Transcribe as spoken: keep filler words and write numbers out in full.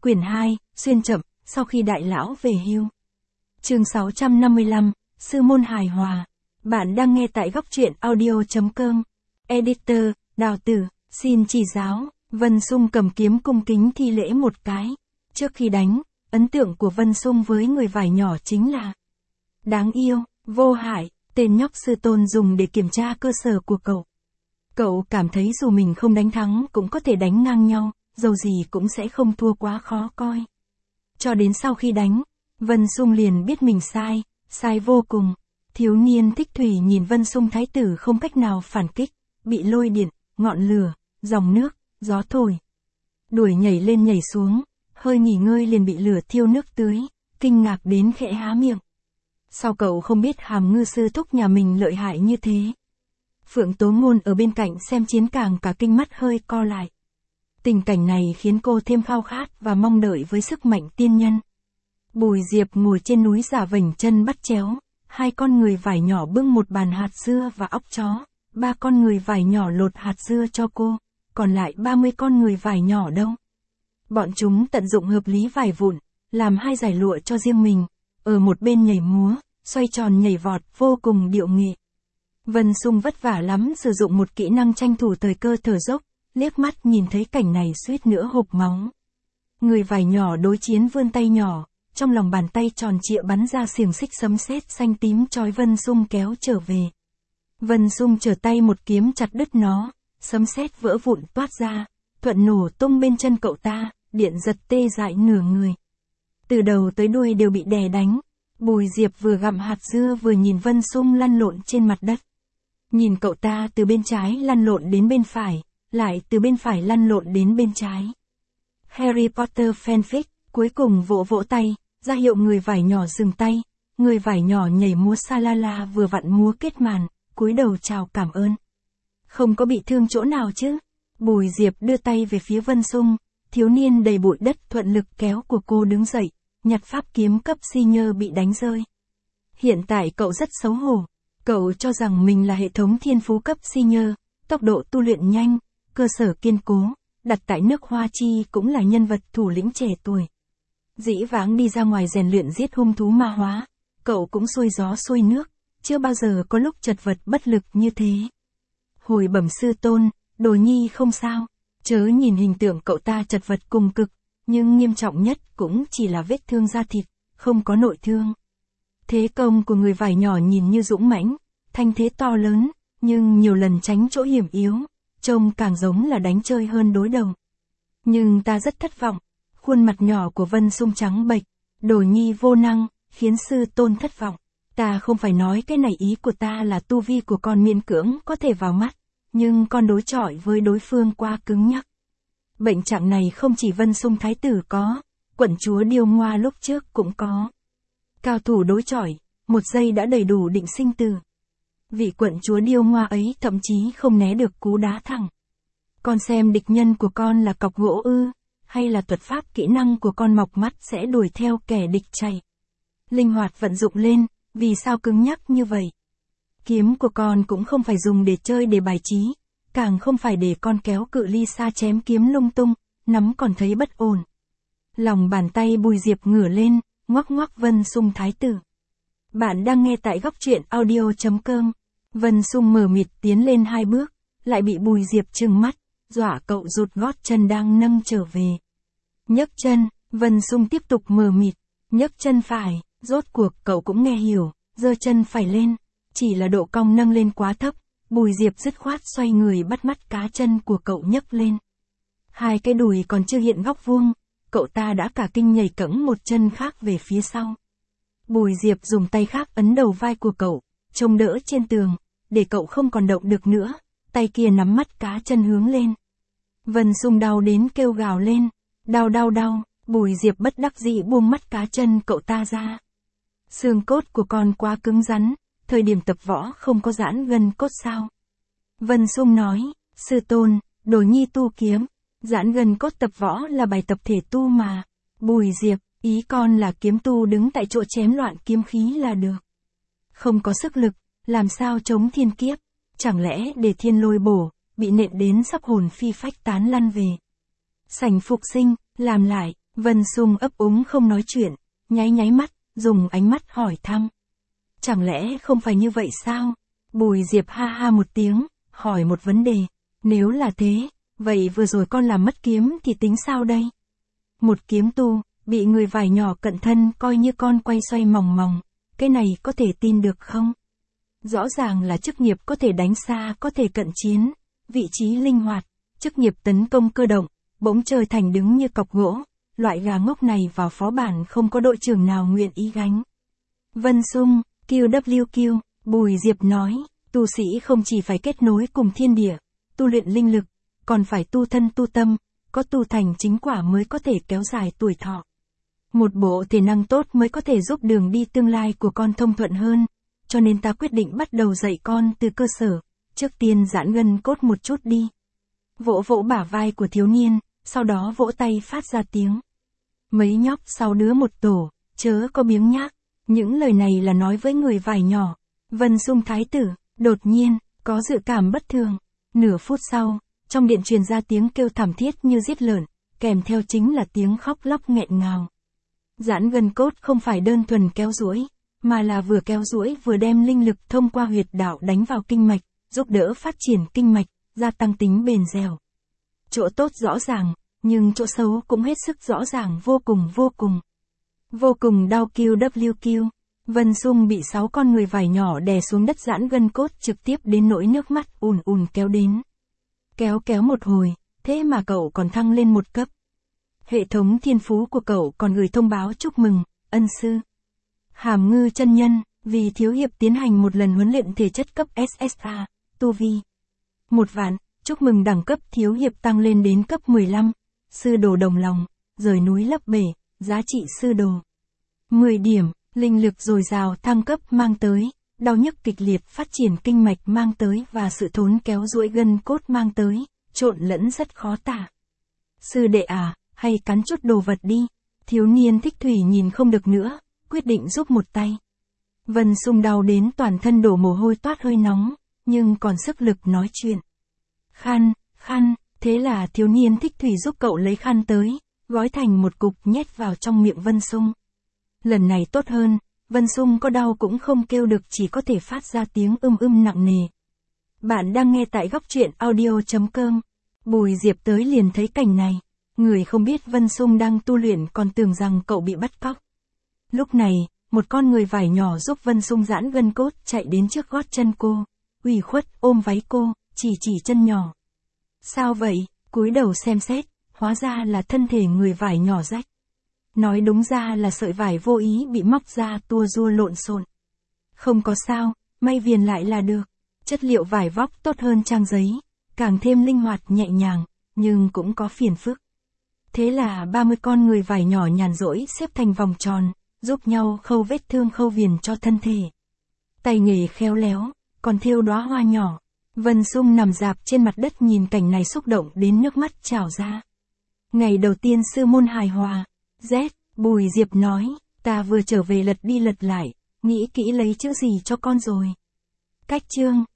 Quyển hai, Xuyên chậm, sau khi đại lão về hưu. Chương sáu trăm năm mươi lăm, Sư môn hài hòa. Bạn đang nghe tại góc truyện audio chấm com. Editor, Đào Tử, xin chỉ giáo. Vân Xung cầm kiếm cung kính thi lễ một cái. Trước khi đánh, ấn tượng của Vân Xung với người vải nhỏ chính là đáng yêu, vô hại, tên nhóc sư tôn dùng để kiểm tra cơ sở của cậu. Cậu cảm thấy dù mình không đánh thắng cũng có thể đánh ngang nhau, dầu gì cũng sẽ không thua quá khó coi. Cho đến sau khi đánh, Vân Xung liền biết mình sai, sai vô cùng. Thiếu niên Thích Thủy nhìn Vân Xung thái tử không cách nào phản kích, bị lôi điện, ngọn lửa, dòng nước, gió thổi. Đuổi nhảy lên nhảy xuống, hơi nghỉ ngơi liền bị lửa thiêu nước tưới, kinh ngạc đến khẽ há miệng. Sao cậu không biết Hàm Ngư sư thúc nhà mình lợi hại như thế? Phượng Tố Ngôn ở bên cạnh xem chiến càng cả kinh mắt hơi co lại. Tình cảnh này khiến cô thêm khao khát và mong đợi với sức mạnh tiên nhân. Bùi Diệp ngồi trên núi giả vểnh chân bắt chéo, hai con người vải nhỏ bưng một bàn hạt dưa và óc chó, ba con người vải nhỏ lột hạt dưa cho cô, còn lại ba mươi con người vải nhỏ đâu. Bọn chúng tận dụng hợp lý vải vụn, làm hai dải lụa cho riêng mình, ở một bên nhảy múa, xoay tròn nhảy vọt vô cùng điệu nghệ. Vân Xung vất vả lắm sử dụng một kỹ năng tranh thủ thời cơ thở dốc, liếc mắt nhìn thấy cảnh này suýt nữa hộc máu. Người vải nhỏ đối chiến vươn tay nhỏ, trong lòng bàn tay tròn trịa bắn ra xiềng xích sấm sét xanh tím trói Vân Xung kéo trở về. Vân Xung trở tay một kiếm chặt đứt nó, sấm sét vỡ vụn toát ra, thuận nổ tung bên chân cậu ta, điện giật tê dại nửa người. Từ đầu tới đuôi đều bị đè đánh. Bùi Diệp vừa gặm hạt dưa vừa nhìn Vân Xung lăn lộn trên mặt đất. Nhìn cậu ta từ bên trái lăn lộn đến bên phải, lại từ bên phải lăn lộn đến bên trái. Harry Potter fanfic, cuối cùng vỗ vỗ tay, ra hiệu người vải nhỏ dừng tay. Người vải nhỏ nhảy múa sa la la vừa vặn múa kết màn, cúi đầu chào cảm ơn. Không có bị thương chỗ nào chứ? Bùi Diệp đưa tay về phía Vân Xung, thiếu niên đầy bụi đất thuận lực kéo của cô đứng dậy, nhặt pháp kiếm cấp senior bị đánh rơi. Hiện tại cậu rất xấu hổ. Cậu cho rằng mình là hệ thống thiên phú cấp senior, tốc độ tu luyện nhanh, cơ sở kiên cố, đặt tại nước Hoa Chi cũng là nhân vật thủ lĩnh trẻ tuổi. Dĩ vãng đi ra ngoài rèn luyện giết hung thú ma hóa, cậu cũng xuôi gió xuôi nước, chưa bao giờ có lúc chật vật bất lực như thế. Hồi bẩm sư tôn, Đồ Nhi không sao, chớ nhìn hình tượng cậu ta chật vật cùng cực, nhưng nghiêm trọng nhất cũng chỉ là vết thương da thịt, không có nội thương. Thế công của người vải nhỏ nhìn như dũng mãnh, thanh thế to lớn, nhưng nhiều lần tránh chỗ hiểm yếu, trông càng giống là đánh chơi hơn đối đầu. Nhưng ta rất thất vọng, khuôn mặt nhỏ của Vân Xung trắng bệch, Đồ Nhi vô năng, khiến sư tôn thất vọng. Ta không phải nói cái này, ý của ta là tu vi của con miễn cưỡng có thể vào mắt, nhưng con đối chọi với đối phương quá cứng nhắc. Bệnh trạng này không chỉ Vân Xung thái tử có, quận chúa Điêu Ngoa lúc trước cũng có. Cao thủ đối chọi, một giây đã đầy đủ định sinh tử. Vị quận chúa Điêu Ngoa ấy thậm chí không né được cú đá thẳng. Con xem địch nhân của con là cọc gỗ ư, hay là thuật pháp kỹ năng của con mọc mắt sẽ đuổi theo kẻ địch chạy. Linh hoạt vận dụng lên, vì sao cứng nhắc như vậy? Kiếm của con cũng không phải dùng để chơi để bài trí, càng không phải để con kéo cự ly xa chém kiếm lung tung, nắm còn thấy bất ổn. Lòng bàn tay Bùi Diệp ngửa lên, ngoắc ngoắc Vân Xung thái tử. Bạn đang nghe tại góc truyện audio chấm com. Vân Xung mờ mịt tiến lên hai bước, lại bị Bùi Diệp trừng mắt, dọa cậu rụt gót chân đang nâng trở về. Nhấc chân, Vân Xung tiếp tục mờ mịt, nhấc chân phải, rốt cuộc cậu cũng nghe hiểu, giơ chân phải lên, chỉ là độ cong nâng lên quá thấp, Bùi Diệp dứt khoát xoay người bắt mắt cá chân của cậu nhấc lên. Hai cái đùi còn chưa hiện góc vuông, cậu ta đã cả kinh nhảy cẫng một chân khác về phía sau. Bùi Diệp dùng tay khác ấn đầu vai của cậu, trông đỡ trên tường, để cậu không còn động được nữa, tay kia nắm mắt cá chân hướng lên. Vân Xung đau đến kêu gào lên, đau đau đau, Bùi Diệp bất đắc dĩ buông mắt cá chân cậu ta ra. Xương cốt của con quá cứng rắn, thời điểm tập võ không có giãn gân cốt sao? Vân Xung nói, sư tôn, Đồ Nhi tu kiếm, giãn gân cốt tập võ là bài tập thể tu mà. Bùi Diệp, ý con là kiếm tu đứng tại chỗ chém loạn kiếm khí là được. Không có sức lực, làm sao chống thiên kiếp, chẳng lẽ để thiên lôi bổ, bị nện đến sắp hồn phi phách tán lăn về. Sảnh phục sinh, làm lại, Vân Xung ấp úng không nói chuyện, nháy nháy mắt, dùng ánh mắt hỏi thăm. Chẳng lẽ không phải như vậy sao? Bùi Diệp ha ha một tiếng, hỏi một vấn đề. Nếu là thế, vậy vừa rồi con làm mất kiếm thì tính sao đây? Một kiếm tu, bị người vải nhỏ cận thân coi như con quay xoay mòng mòng, cái này có thể tin được không? Rõ ràng là chức nghiệp có thể đánh xa, có thể cận chiến, vị trí linh hoạt, chức nghiệp tấn công cơ động, bỗng trời thành đứng như cọc gỗ, loại gà ngốc này vào phó bản không có đội trưởng nào nguyện ý gánh. Vân Xung, Q W Q, Bùi Diệp nói, tu sĩ không chỉ phải kết nối cùng thiên địa, tu luyện linh lực, còn phải tu thân tu tâm, có tu thành chính quả mới có thể kéo dài tuổi thọ. Một bộ thể năng tốt mới có thể giúp đường đi tương lai của con thông thuận hơn, cho nên ta quyết định bắt đầu dạy con từ cơ sở, trước tiên giãn gân cốt một chút đi. Vỗ vỗ bả vai của thiếu niên, sau đó vỗ tay phát ra tiếng. Mấy nhóc sáu đứa một tổ, chớ có biếng nhác. Những lời này là nói với người vải nhỏ. Vân Xung thái tử, đột nhiên, có dự cảm bất thường. Nửa phút sau, trong điện truyền ra tiếng kêu thảm thiết như giết lợn, kèm theo chính là tiếng khóc lóc nghẹn ngào. Giãn gân cốt không phải đơn thuần kéo duỗi, mà là vừa kéo duỗi vừa đem linh lực thông qua huyệt đạo đánh vào kinh mạch, giúp đỡ phát triển kinh mạch, gia tăng tính bền dẻo. Chỗ tốt rõ ràng, nhưng chỗ xấu cũng hết sức rõ ràng vô cùng vô cùng. Vô cùng đau. Q W Q. Vân Xung bị sáu con người vải nhỏ đè xuống đất giãn gân cốt trực tiếp đến nỗi nước mắt ùn ùn kéo đến. Kéo kéo một hồi, thế mà cậu còn thăng lên một cấp. Hệ thống thiên phú của cậu còn gửi thông báo chúc mừng, ân sư. Hàm Ngư chân nhân, vì thiếu hiệp tiến hành một lần huấn luyện thể chất cấp S S A, tu vi. Một vạn, chúc mừng đẳng cấp thiếu hiệp tăng lên đến cấp mười lăm, sư đồ đồng lòng, rời núi lấp bể, giá trị sư đồ. mười điểm, linh lực dồi dào thăng cấp mang tới, đau nhức kịch liệt phát triển kinh mạch mang tới và sự thốn kéo duỗi gân cốt mang tới, trộn lẫn rất khó tả. Sư đệ à, hay cắn chút đồ vật đi. Thiếu niên Thích Thủy nhìn không được nữa, quyết định giúp một tay. Vân Xung đau đến toàn thân đổ mồ hôi toát hơi nóng, nhưng còn sức lực nói chuyện. Khăn, khăn, thế là thiếu niên Thích Thủy giúp cậu lấy khăn tới, gói thành một cục nhét vào trong miệng Vân Xung. Lần này tốt hơn, Vân Xung có đau cũng không kêu được, chỉ có thể phát ra tiếng ưm ưm nặng nề. Bạn đang nghe tại góc truyện audio chấm com. Bùi Diệp tới liền thấy cảnh này. Người không biết Vân Xung đang tu luyện còn tưởng rằng cậu bị bắt cóc. Lúc này, một con người vải nhỏ giúp Vân Xung giãn gân cốt chạy đến trước gót chân cô, ủy khuất ôm váy cô, chỉ chỉ chân nhỏ. Sao vậy? Cúi đầu xem xét, hóa ra là thân thể người vải nhỏ rách. Nói đúng ra là sợi vải vô ý bị móc ra tua rua lộn xộn. Không có sao, may viền lại là được. Chất liệu vải vóc tốt hơn trang giấy, càng thêm linh hoạt nhẹ nhàng, nhưng cũng có phiền phức. Thế là ba mươi con người vải nhỏ nhàn rỗi xếp thành vòng tròn, giúp nhau khâu vết thương khâu viền cho thân thể. Tay nghề khéo léo, còn thêu đóa hoa nhỏ. Vân Xung nằm rạp trên mặt đất nhìn cảnh này xúc động đến nước mắt trào ra. Ngày đầu tiên sư môn hài hòa. Z, Bùi Diệp nói, ta vừa trở về lật đi lật lại, nghĩ kỹ lấy chữ gì cho con rồi. Cách chương.